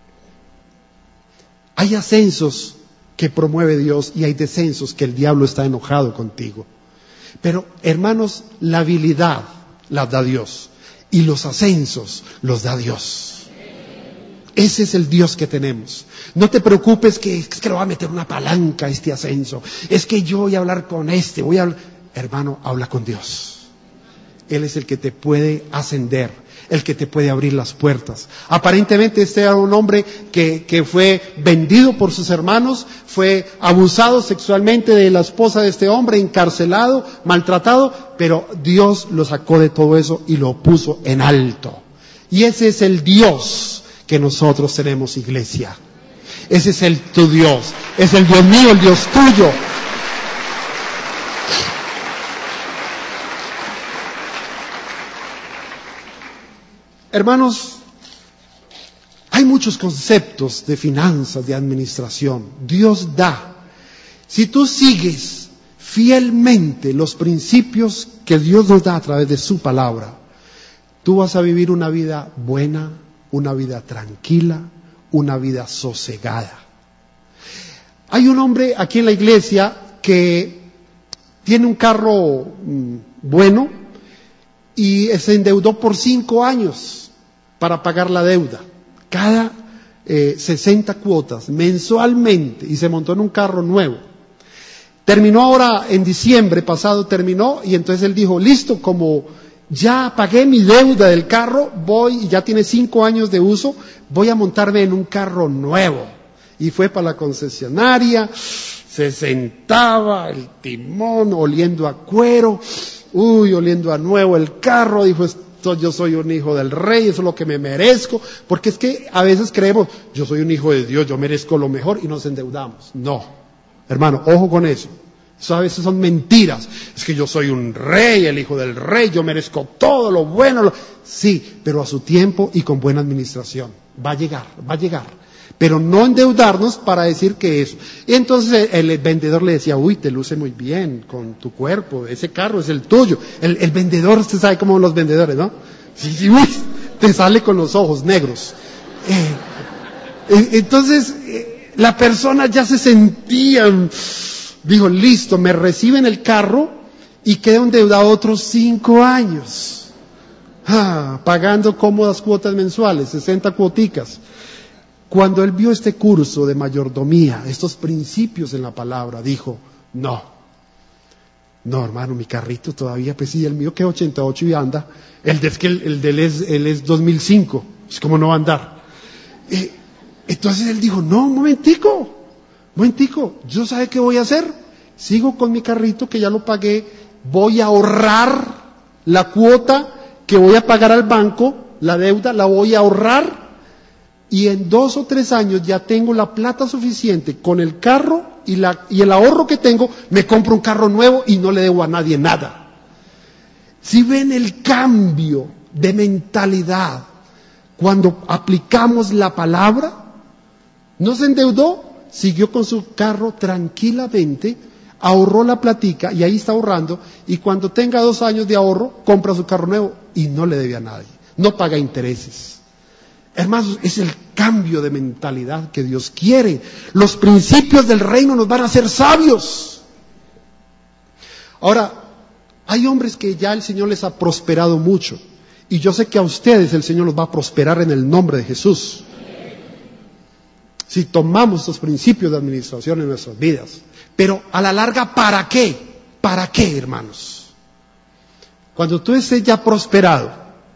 Hay ascensos que promueve Dios y hay descensos que el diablo está enojado contigo. Pero, hermanos, la habilidad la da Dios y los ascensos los da Dios. Ese es el Dios que tenemos. No te preocupes que le va a meter una palanca a este ascenso. Es que yo voy a hablar con Hermano, habla con Dios. Él es el que te puede ascender, el que te puede abrir las puertas. Aparentemente este era un hombre que fue vendido por sus hermanos, fue abusado sexualmente de la esposa de este hombre, encarcelado, maltratado, pero Dios lo sacó de todo eso y lo puso en alto. Y ese es el Dios que nosotros tenemos, iglesia. Ese es tu Dios, es el Dios mío, el Dios tuyo. Hermanos, hay muchos conceptos de finanzas, de administración. Dios da. Si tú sigues fielmente los principios que Dios nos da a través de su palabra, tú vas a vivir una vida buena, una vida tranquila, una vida sosegada. Hay un hombre aquí en la iglesia que tiene un carro bueno y se endeudó por 5 años para pagar la deuda. Cada 60 cuotas mensualmente, y se montó en un carro nuevo. Terminó ahora en diciembre pasado, terminó, y entonces él dijo: listo, como ya pagué mi deuda del carro, voy, y ya tiene 5 años de uso, voy a montarme en un carro nuevo. Y fue para la concesionaria, se sentaba, el timón oliendo a cuero, oliendo a nuevo el carro, dijo: esto yo soy un hijo del rey, eso es lo que me merezco, porque es que a veces creemos, yo soy un hijo de Dios, yo merezco lo mejor y nos endeudamos. No, hermano, ojo con eso. Eso a veces son mentiras. Es que yo soy un rey, el hijo del rey, yo merezco todo lo bueno. Sí, pero a su tiempo y con buena administración. Va a llegar. Pero no endeudarnos para decir que eso. Y entonces el vendedor le decía, uy, te luce muy bien con tu cuerpo, ese carro es el tuyo. El vendedor, usted sabe cómo los vendedores, ¿no? Sí, uy, te sale con los ojos negros. Entonces, la persona ya se sentía... Dijo, listo, me reciben el carro y quedo endeudado otros 5 años. Pagando cómodas cuotas mensuales, 60 cuoticas. Cuando él vio este curso de mayordomía, estos principios en la palabra, dijo, no, hermano, mi carrito todavía, pues sí, el mío queda 88 y anda. El de él es 2005, es como no va a andar. Entonces él dijo, no, un momentico, yo ¿sabe qué voy a hacer? Sigo con mi carrito que ya lo pagué, voy a ahorrar la cuota que voy a pagar al banco, la deuda la voy a ahorrar y en 2 o 3 años ya tengo la plata suficiente con el carro y el ahorro que tengo, me compro un carro nuevo y no le debo a nadie nada. Si ven el cambio de mentalidad cuando aplicamos la palabra, no se endeudó, siguió con su carro tranquilamente, ahorró la platica y ahí está ahorrando y cuando tenga 2 años de ahorro compra su carro nuevo y no le debe a nadie, no paga intereses. Hermanos, es el cambio de mentalidad que Dios quiere. Los principios del reino nos van a hacer sabios. Ahora, hay hombres que ya el Señor les ha prosperado mucho y yo sé que a ustedes el Señor los va a prosperar en el nombre de Jesús. Si tomamos los principios de administración en nuestras vidas. Pero a la larga, ¿para qué? ¿Para qué, hermanos? Cuando tú estés ya prosperado,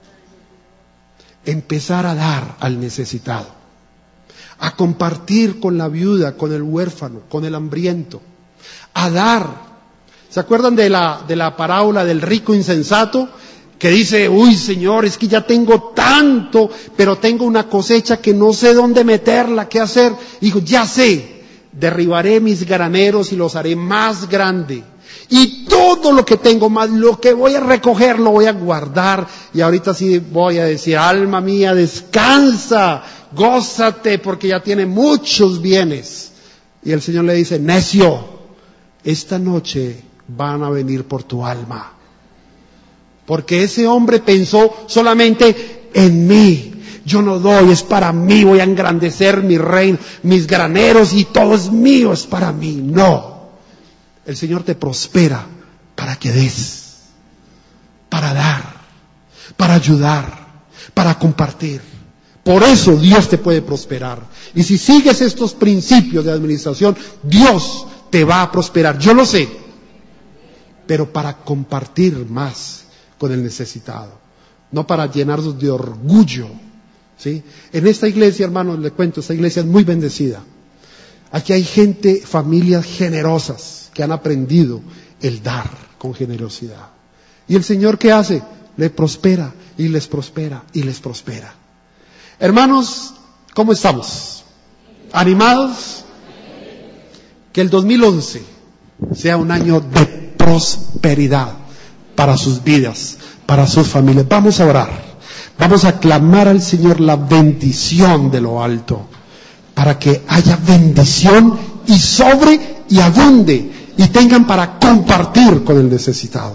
empezar a dar al necesitado, a compartir con la viuda, con el huérfano, con el hambriento, a dar. ¿Se acuerdan de la parábola del rico insensato? Que dice, uy Señor, es que ya tengo tanto, pero tengo una cosecha que no sé dónde meterla, qué hacer. Dijo, ya sé, derribaré mis graneros y los haré más grande. Y todo lo que tengo más, lo que voy a recoger, lo voy a guardar. Y ahorita sí voy a decir, alma mía, descansa, gózate, porque ya tiene muchos bienes. Y el Señor le dice, necio, esta noche van a venir por tu alma. Porque ese hombre pensó solamente en mí. Yo no doy, es para mí, voy a engrandecer mi reino, mis graneros y todo es mío, es para mí. No. El Señor te prospera para que des, para dar, para ayudar, para compartir. Por eso Dios te puede prosperar. Y si sigues estos principios de administración, Dios te va a prosperar. Yo lo sé. Pero para compartir más con el necesitado, no para llenarnos de orgullo, ¿sí? En esta iglesia, hermanos, le cuento, esta iglesia es muy bendecida. Aquí hay gente, familias generosas que han aprendido el dar con generosidad. Y el Señor, ¿qué hace? Le prospera y les prospera y les prospera. Hermanos, ¿cómo estamos? ¿Animados? Que el 2011 sea un año de prosperidad para sus vidas, para sus familias. Vamos a orar, vamos a clamar al Señor la bendición de lo alto, para que haya bendición y sobre y abunde, y tengan para compartir con el necesitado.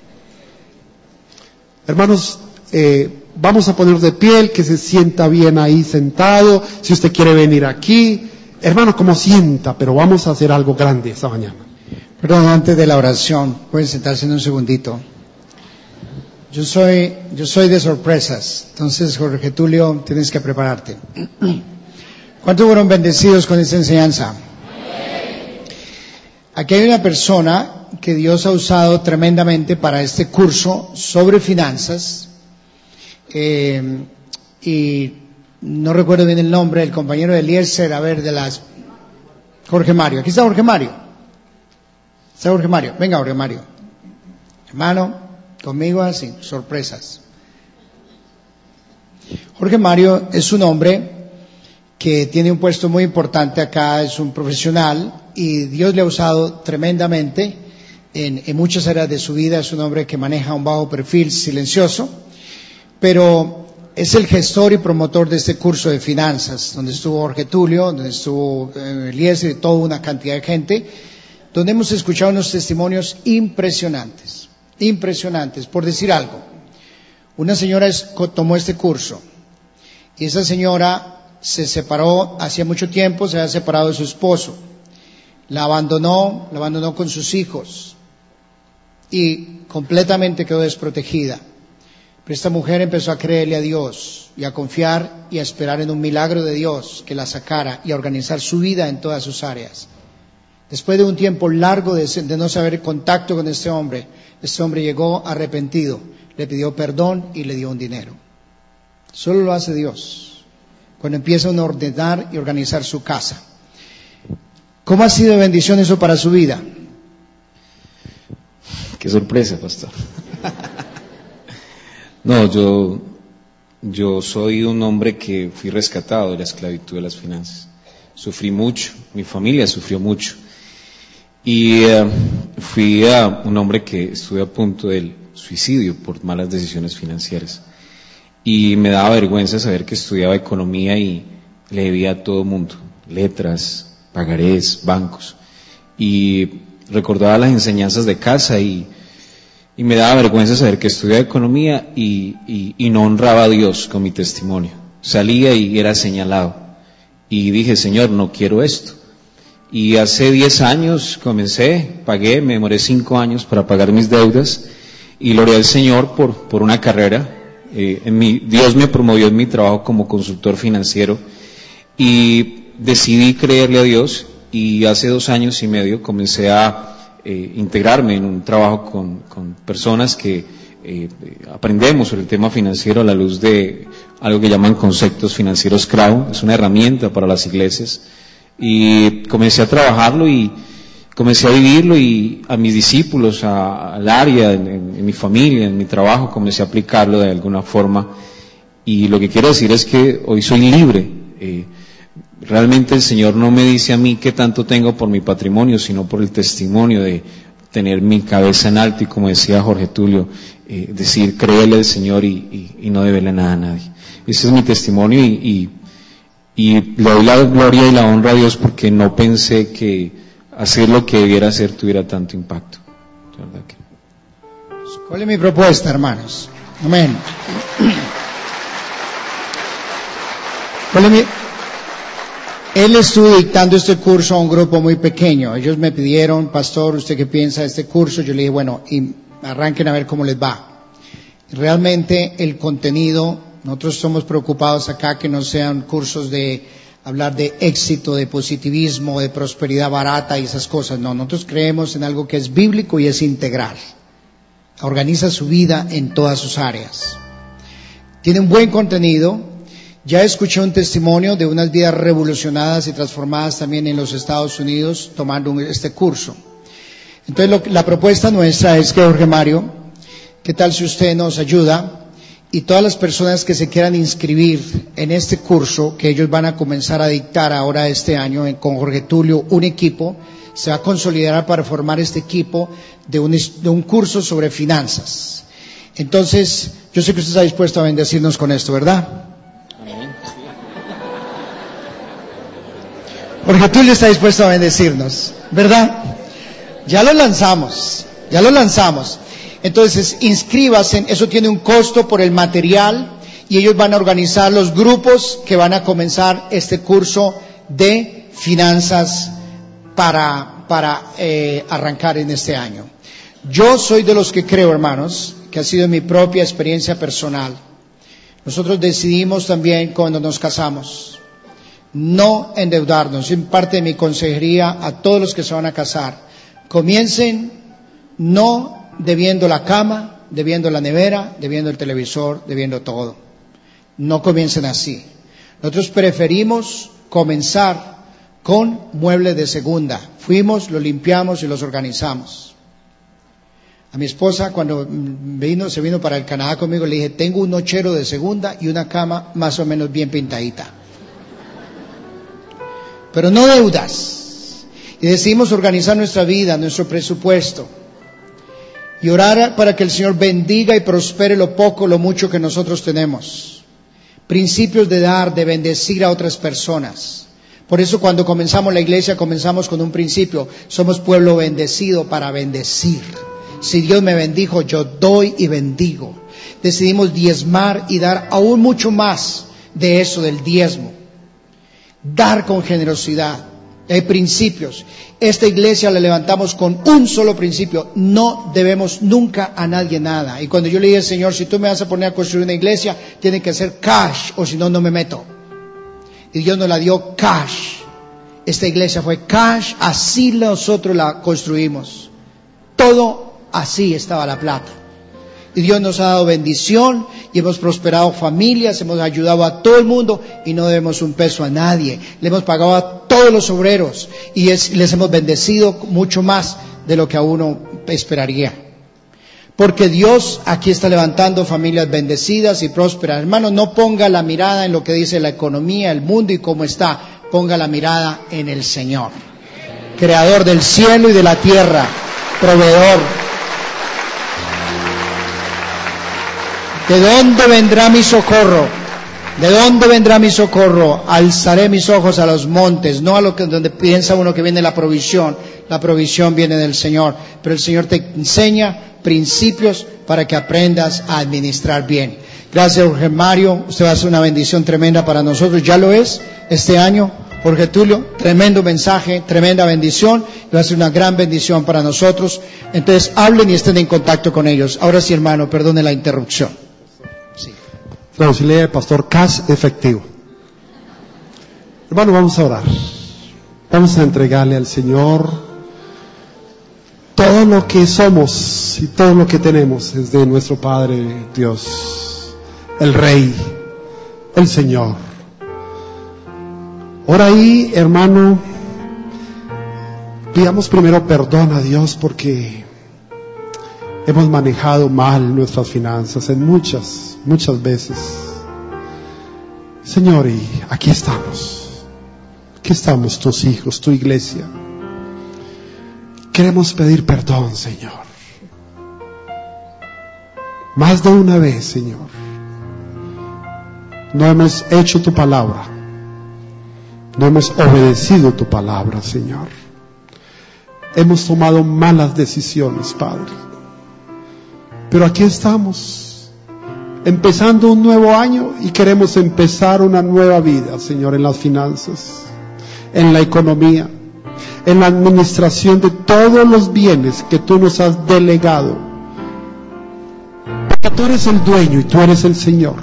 Hermanos, vamos a poner de pie, el que se sienta bien ahí sentado, si usted quiere venir aquí, hermano, como sienta, pero vamos a hacer algo grande esta mañana. Perdón, antes de la oración, pueden sentarse en un segundito. Yo soy de sorpresas, entonces Jorge Tulio, tienes que prepararte. ¿Cuántos fueron bendecidos con esta enseñanza? Aquí hay una persona que Dios ha usado tremendamente para este curso sobre finanzas, y no recuerdo bien el nombre, el compañero de Eliezer, a ver, Jorge Mario, aquí está Jorge Mario. Está Jorge Mario, venga Jorge Mario. Hermano, conmigo así, sorpresas. Jorge Mario es un hombre que tiene un puesto muy importante acá, es un profesional y Dios le ha usado tremendamente en muchas áreas de su vida. Es un hombre que maneja un bajo perfil, silencioso, pero es el gestor y promotor de este curso de finanzas, donde estuvo Jorge Tulio, donde estuvo Eliezer y toda una cantidad de gente, donde hemos escuchado unos testimonios impresionantes, por decir algo. Una señora tomó este curso y esa señora se separó hacía mucho tiempo, se había separado de su esposo, la abandonó con sus hijos y completamente quedó desprotegida. Pero esta mujer empezó a creerle a Dios y a confiar y a esperar en un milagro de Dios que la sacara y a organizar su vida en todas sus áreas. Después de un tiempo largo de no saber contacto con este hombre llegó arrepentido, le pidió perdón y le dio un dinero. Solo lo hace Dios cuando empieza a ordenar y organizar su casa. ¿Cómo ha sido de bendición eso para su vida? Qué sorpresa, pastor. No, yo soy un hombre que fui rescatado de la esclavitud de las finanzas. Sufrí mucho, mi familia sufrió mucho. Y fui un hombre que estuve a punto del suicidio por malas decisiones financieras. Y me daba vergüenza saber que estudiaba economía y le debía a todo mundo, letras, pagarés, bancos. Y recordaba las enseñanzas de casa y me daba vergüenza saber que estudiaba economía y no honraba a Dios con mi testimonio. Salía y era señalado. Y dije, Señor, no quiero esto. Y hace 10 años pagué, me demoré 5 años para pagar mis deudas y glorié al Señor por una carrera. Dios me promovió en mi trabajo como consultor financiero y decidí creerle a Dios y hace 2 años y medio comencé a integrarme en un trabajo con personas que aprendemos sobre el tema financiero a la luz de algo que llaman conceptos financieros CRAW. Es una herramienta para las iglesias y comencé a trabajarlo y comencé a vivirlo y a mis discípulos, al área, en mi familia, en mi trabajo, comencé a aplicarlo de alguna forma. Y lo que quiero decir es que hoy soy libre. Realmente el Señor no me dice a mí qué tanto tengo por mi patrimonio, sino por el testimonio de tener mi cabeza en alto y, como decía Jorge Tulio, decir, créele al Señor y no debele nada a nadie. Ese es mi testimonio y le doy la gloria y la honra a Dios porque no pensé que hacer lo que debiera hacer tuviera tanto impacto. ¿Verdad que? ¿Cuál es mi propuesta, hermanos? Amén. Él estuvo dictando este curso a un grupo muy pequeño. Ellos me pidieron, pastor, ¿usted qué piensa de este curso? Yo le dije, bueno, y arranquen a ver cómo les va. Realmente el contenido, nosotros somos preocupados acá que no sean cursos de hablar de éxito, de positivismo, de prosperidad barata y esas cosas. No, nosotros creemos en algo que es bíblico y es integral. Organiza su vida en todas sus áreas. Tiene un buen contenido. Ya escuché un testimonio de unas vidas revolucionadas y transformadas también en los Estados Unidos tomando este curso. Entonces la propuesta nuestra es que, Jorge Mario, ¿qué tal si usted nos ayuda? Y todas las personas que se quieran inscribir en este curso, que ellos van a comenzar a dictar ahora este año con Jorge Tulio, un equipo, se va a consolidar para formar este equipo de un curso sobre finanzas. Entonces, yo sé que usted está dispuesto a bendecirnos con esto, ¿verdad? Amén. Jorge Tulio está dispuesto a bendecirnos, ¿verdad? Ya lo lanzamos. Entonces, inscríbase, eso tiene un costo por el material y ellos van a organizar los grupos que van a comenzar este curso de finanzas para arrancar en este año. Yo soy de los que creo, hermanos, que ha sido mi propia experiencia personal. Nosotros decidimos también cuando nos casamos no endeudarnos. En parte de mi consejería a todos los que se van a casar, comiencen no debiendo la cama, debiendo la nevera, debiendo el televisor, debiendo todo. No comiencen así. Nosotros preferimos comenzar con muebles de segunda. Fuimos, los limpiamos y los organizamos. A mi esposa, cuando se vino para el Canadá conmigo, le dije, tengo un nochero de segunda y una cama más o menos bien pintadita. Pero no deudas. Y decidimos organizar nuestra vida, nuestro presupuesto. Y orar para que el Señor bendiga y prospere lo poco, lo mucho que nosotros tenemos. Principios de dar, de bendecir a otras personas. Por eso cuando comenzamos la iglesia, comenzamos con un principio. Somos pueblo bendecido para bendecir. Si Dios me bendijo, yo doy y bendigo. Decidimos diezmar y dar aún mucho más de eso, del diezmo. Dar con generosidad. Hay principios. Esta iglesia la levantamos con un solo principio. No debemos nunca a nadie nada. Y cuando yo le dije, Señor, si tú me vas a poner a construir una iglesia, tiene que ser cash, o si no, no me meto. Y Dios nos la dio cash. Esta iglesia fue cash, así nosotros la construimos. Todo así estaba la plata. Y Dios nos ha dado bendición y hemos prosperado familias, hemos ayudado a todo el mundo y no debemos un peso a nadie. Le hemos pagado a todos los obreros y les hemos bendecido mucho más de lo que a uno esperaría. Porque Dios aquí está levantando familias bendecidas y prósperas. Hermano, no ponga la mirada en lo que dice la economía, el mundo y cómo está. Ponga la mirada en el Señor, creador del cielo y de la tierra, proveedor. ¿De dónde vendrá mi socorro? ¿De dónde vendrá mi socorro? Alzaré mis ojos a los montes, no a lo que donde piensa uno que viene la provisión. La provisión viene del Señor, pero el Señor te enseña principios para que aprendas a administrar bien. Gracias, Jorge Mario. Usted va a hacer una bendición tremenda para nosotros. Ya lo es este año. Jorge Tulio, tremendo mensaje, tremenda bendición. Va a ser una gran bendición para nosotros. Entonces, hablen y estén en contacto con ellos. Ahora sí, hermano, perdone la interrupción. Sí. La auxiliar del pastor Cas efectivo. Hermano, vamos a orar. Vamos a entregarle al Señor todo lo que somos y todo lo que tenemos es de nuestro Padre Dios, el Rey, el Señor. Ahora ahí, hermano, pidamos primero perdón a Dios porque hemos manejado mal nuestras finanzas en muchas veces. Señor, y aquí estamos tus hijos, tu iglesia. Queremos pedir perdón, Señor. Más de una vez, Señor. No hemos hecho tu palabra. No hemos obedecido tu palabra, Señor. Hemos tomado malas decisiones, Padre. Pero aquí estamos, empezando un nuevo año y queremos empezar una nueva vida, Señor, en las finanzas, en la economía, en la administración de todos los bienes que tú nos has delegado. Porque tú eres el dueño y tú eres el Señor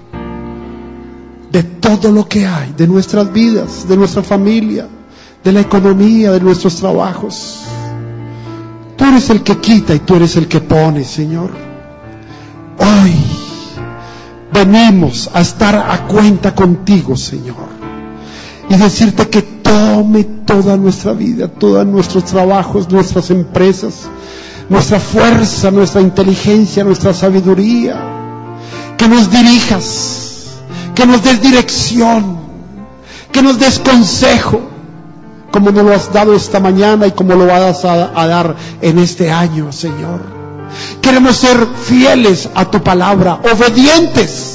de todo lo que hay, de nuestras vidas, de nuestra familia, de la economía, de nuestros trabajos. Tú eres el que quita y tú eres el que pone, Señor. Hoy venimos a estar a cuenta contigo, Señor, y decirte que tome toda nuestra vida, todos nuestros trabajos, nuestras empresas, nuestra fuerza, nuestra inteligencia, nuestra sabiduría, que nos dirijas, que nos des dirección, que nos des consejo, como nos lo has dado esta mañana y como lo vas a dar en este año, Señor. Queremos ser fieles a tu palabra, obedientes.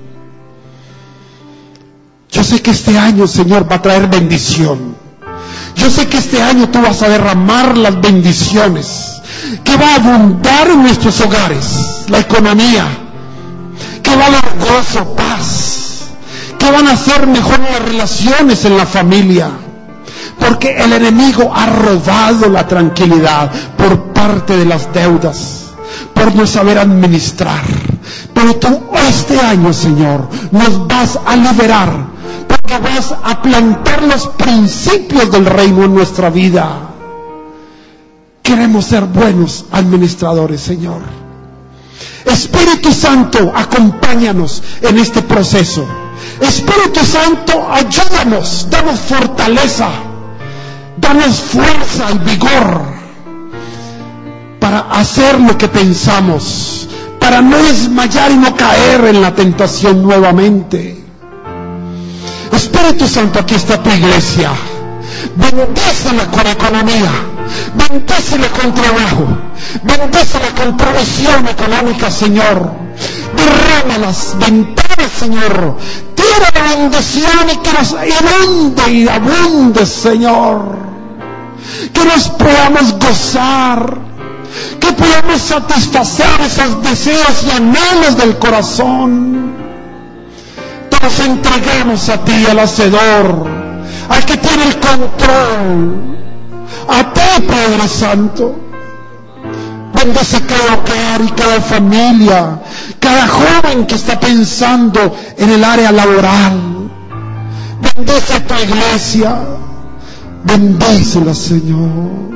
Yo sé que este año, Señor, va a traer bendición. Yo sé que este año tú vas a derramar las bendiciones, que va a abundar en nuestros hogares, la economía, que va a haber gozo, paz, que van a ser mejor las relaciones en la familia, porque el enemigo ha robado la tranquilidad por parte de las deudas, por no saber administrar. Pero tú este año, Señor, nos vas a liberar, porque vas a plantar los principios del reino en nuestra vida. Queremos ser buenos administradores, Señor. Espíritu Santo, acompáñanos en este proceso. Espíritu Santo, ayúdanos, danos fortaleza, danos fuerza y vigor para hacer lo que pensamos, para no desmayar y no caer en la tentación nuevamente. Espíritu Santo, aquí está tu iglesia. Bendícela con economía, bendícela con trabajo, bendícela con provisión económica, Señor. Derrama las ventanas, Señor. Tira la bendición y que nos inunde y abunde, Señor. Que nos podamos gozar, que podamos satisfacer esos deseos y anhelos del corazón. Nos entregamos a ti, al Hacedor, al que tiene el control, a ti, Padre Santo. Bendice cada hogar y cada familia, cada joven que está pensando en el área laboral. Bendice a tu iglesia, bendícela, Señor.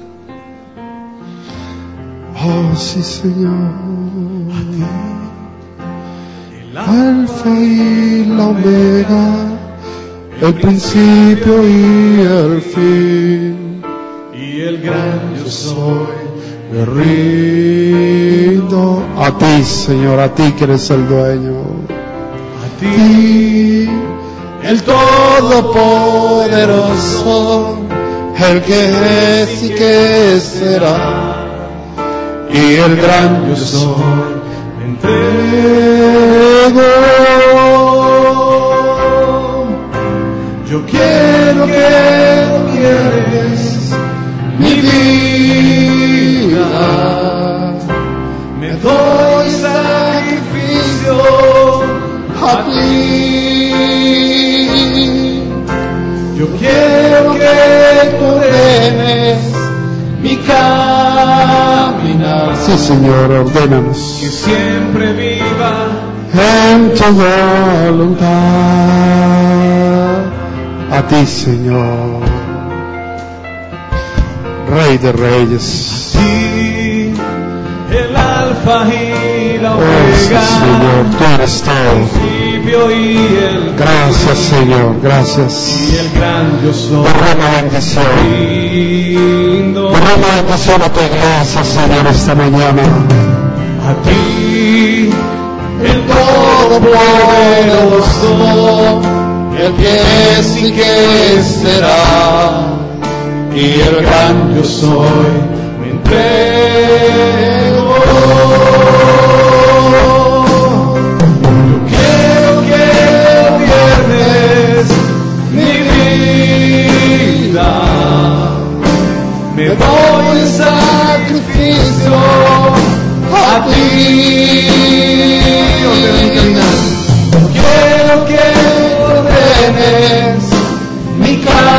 Oh, sí, Señor. Alfa y la Omega, el principio y el fin, y el gran yo soy, me rindo a ti, Señor, a ti que eres el dueño, a ti, el Todopoderoso, el que es y que será, y el gran yo soy, me entrego. Yo quiero que gobiernes mi vida, me doy sacrificio a ti. Yo quiero que tú ordenes mi caminar. Sí, Señor, ordénanos. Que siempre viva en tu voluntad. A ti, Señor, Rey de Reyes. A ti, el Alfa y la Omega. Señor, tú eres todo. El principio y el gracias, Señor, gracias. Y el gran yo soy. Derrama bendición. Derrama bendición a tu iglesia, Señor, esta mañana. A ti, el Todopoderoso, el que es y que será, y el gran yo soy, me entrego. Yo quiero que gobiernes mi vida, me doy en sacrificio a ti. Quiero que ordenes mi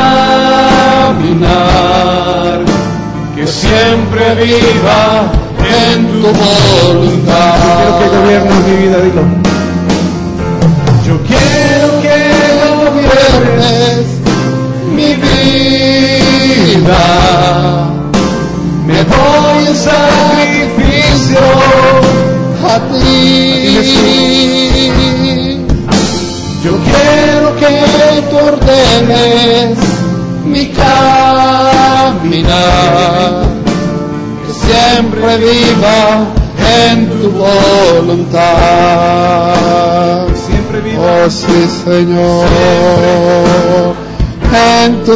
caminar, que siempre viva en tu voluntad. Quiero que gobiernes mi vida, dilo. Yo quiero que gobiernes mi vida, me doy en sacrificio a ti. Yo quiero que tú ordenes mi caminar, que siempre viva en tu voluntad. Siempre viva. Oh sí, Señor, en tu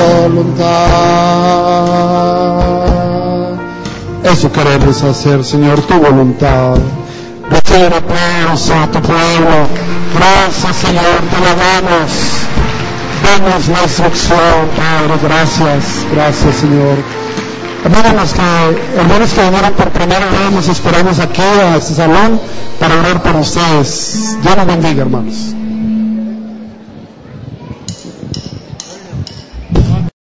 voluntad. Eso queremos hacer, Señor, tu voluntad. Recibe aplausos a tu pueblo. Gracias, Señor, te lo damos. Danos la instrucción, Padre, gracias, gracias, Señor. Hermanos que vinieron por primera vez, nos esperamos aquí a este salón para orar por ustedes. Dios los bendiga, hermanos.